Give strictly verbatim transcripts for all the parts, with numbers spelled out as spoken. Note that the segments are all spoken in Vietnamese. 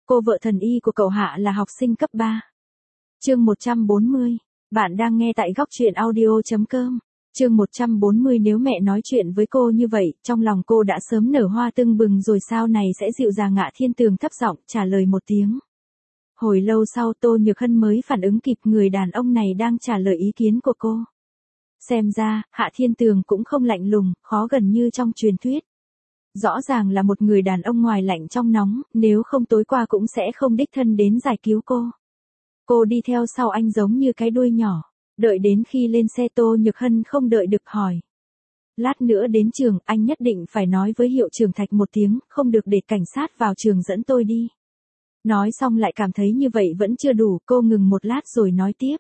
Cô vợ thần y của cậu Hạ là học sinh cấp ba. Chương một trăm bốn mươi. Bạn đang nghe tại góc truyện audio chấm com. Chương một trăm bốn mươi. Nếu mẹ nói chuyện với cô như vậy, trong lòng cô đã sớm nở hoa tưng bừng rồi, sao này sẽ dịu dàng. Hạ Thiên Tường thấp giọng trả lời một tiếng. Hồi lâu sau Tô Nhược Hân mới phản ứng kịp người đàn ông này đang trả lời ý kiến của cô. Xem ra, Hạ Thiên Tường cũng không lạnh lùng, khó gần như trong truyền thuyết. Rõ ràng là một người đàn ông ngoài lạnh trong nóng, nếu không tối qua cũng sẽ không đích thân đến giải cứu cô. Cô đi theo sau anh giống như cái đuôi nhỏ, đợi đến khi lên xe Tô Nhược Hân không đợi được hỏi. Lát nữa đến trường, anh nhất định phải nói với hiệu trưởng Thạch một tiếng, không được để cảnh sát vào trường dẫn tôi đi. Nói xong lại cảm thấy như vậy vẫn chưa đủ, cô ngừng một lát rồi nói tiếp.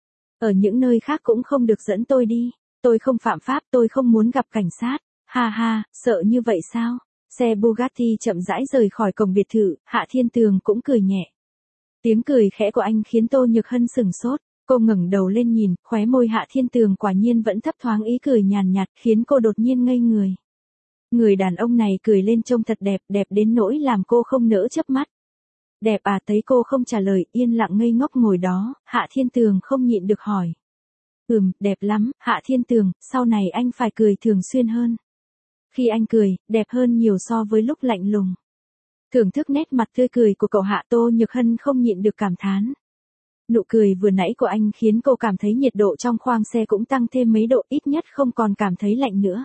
Ở những nơi khác cũng không được dẫn tôi đi, tôi không phạm pháp, tôi không muốn gặp cảnh sát. Ha ha, sợ như vậy sao? Xe Bugatti chậm rãi rời khỏi cổng biệt thự, Hạ Thiên Tường cũng cười nhẹ. Tiếng cười khẽ của anh khiến Tô Nhược Hân sừng sốt, cô ngẩng đầu lên nhìn, khóe môi Hạ Thiên Tường quả nhiên vẫn thấp thoáng ý cười nhàn nhạt, khiến cô đột nhiên ngây người. Người đàn ông này cười lên trông thật đẹp, đẹp đến nỗi làm cô không nỡ chớp mắt. Đẹp à? Thấy cô không trả lời, yên lặng ngây ngốc ngồi đó, Hạ Thiên Tường không nhịn được hỏi. Ừm, đẹp lắm, Hạ Thiên Tường, sau này anh phải cười thường xuyên hơn. Khi anh cười, đẹp hơn nhiều so với lúc lạnh lùng. Thưởng thức nét mặt tươi cười của cậu Hạ, Tô Nhược Hân không nhịn được cảm thán. Nụ cười vừa nãy của anh khiến cô cảm thấy nhiệt độ trong khoang xe cũng tăng thêm mấy độ, ít nhất không còn cảm thấy lạnh nữa.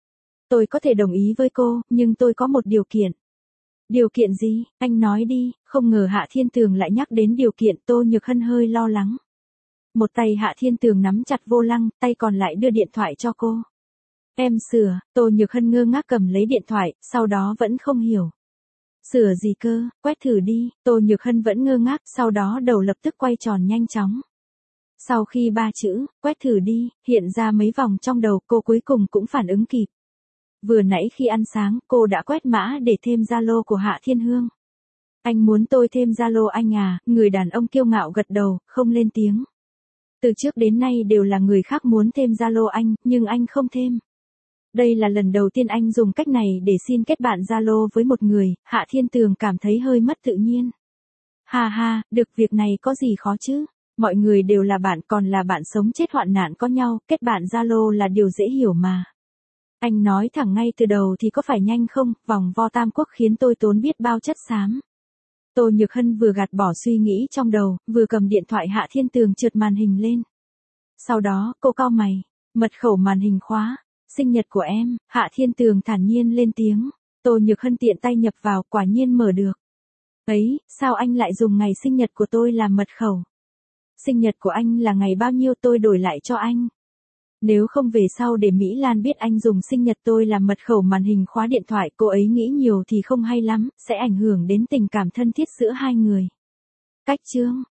Tôi có thể đồng ý với cô, nhưng tôi có một điều kiện. Điều kiện gì? Anh nói đi. Không ngờ Hạ Thiên Tường lại nhắc đến điều kiện, Tô Nhược Hân hơi lo lắng. Một tay Hạ Thiên Tường nắm chặt vô lăng, tay còn lại đưa điện thoại cho cô. Em sửa, Tô Nhược Hân ngơ ngác cầm lấy điện thoại, sau đó vẫn không hiểu. Sửa gì cơ, quét thử đi, Tô Nhược Hân vẫn ngơ ngác, sau đó đầu lập tức quay tròn nhanh chóng. Sau khi ba chữ, quét thử đi, hiện ra mấy vòng trong đầu, cô cuối cùng cũng phản ứng kịp. Vừa nãy khi ăn sáng, cô đã quét mã để thêm Zalo của Hạ Thiên Hương. Anh muốn tôi thêm Zalo anh à? Người đàn ông kiêu ngạo gật đầu, không lên tiếng. Từ trước đến nay đều là người khác muốn thêm Zalo anh, nhưng anh không thêm. Đây là lần đầu tiên anh dùng cách này để xin kết bạn Zalo với một người, Hạ Thiên Tường cảm thấy hơi mất tự nhiên. Ha ha, được, việc này có gì khó chứ? Mọi người đều là bạn, còn là bạn sống chết hoạn nạn có nhau, kết bạn Zalo là điều dễ hiểu mà. Anh nói thẳng ngay từ đầu thì có phải nhanh không? Vòng vo Tam Quốc khiến tôi tốn biết bao chất xám. Tô Nhược Hân vừa gạt bỏ suy nghĩ trong đầu, vừa cầm điện thoại. Hạ Thiên Tường trượt màn hình lên. Sau đó, cô cau mày, mật khẩu màn hình khóa. Sinh nhật của em, Hạ Thiên Tường thản nhiên lên tiếng. Tô Nhược Hân tiện tay nhập vào, quả nhiên mở được. Ấy, sao anh lại dùng ngày sinh nhật của tôi làm mật khẩu? Sinh nhật của anh là ngày bao nhiêu, tôi đổi lại cho anh. Nếu không về sau để Mỹ Lan biết anh dùng sinh nhật tôi làm mật khẩu màn hình khóa điện thoại, cô ấy nghĩ nhiều thì không hay lắm, sẽ ảnh hưởng đến tình cảm thân thiết giữa hai người. Cách chương.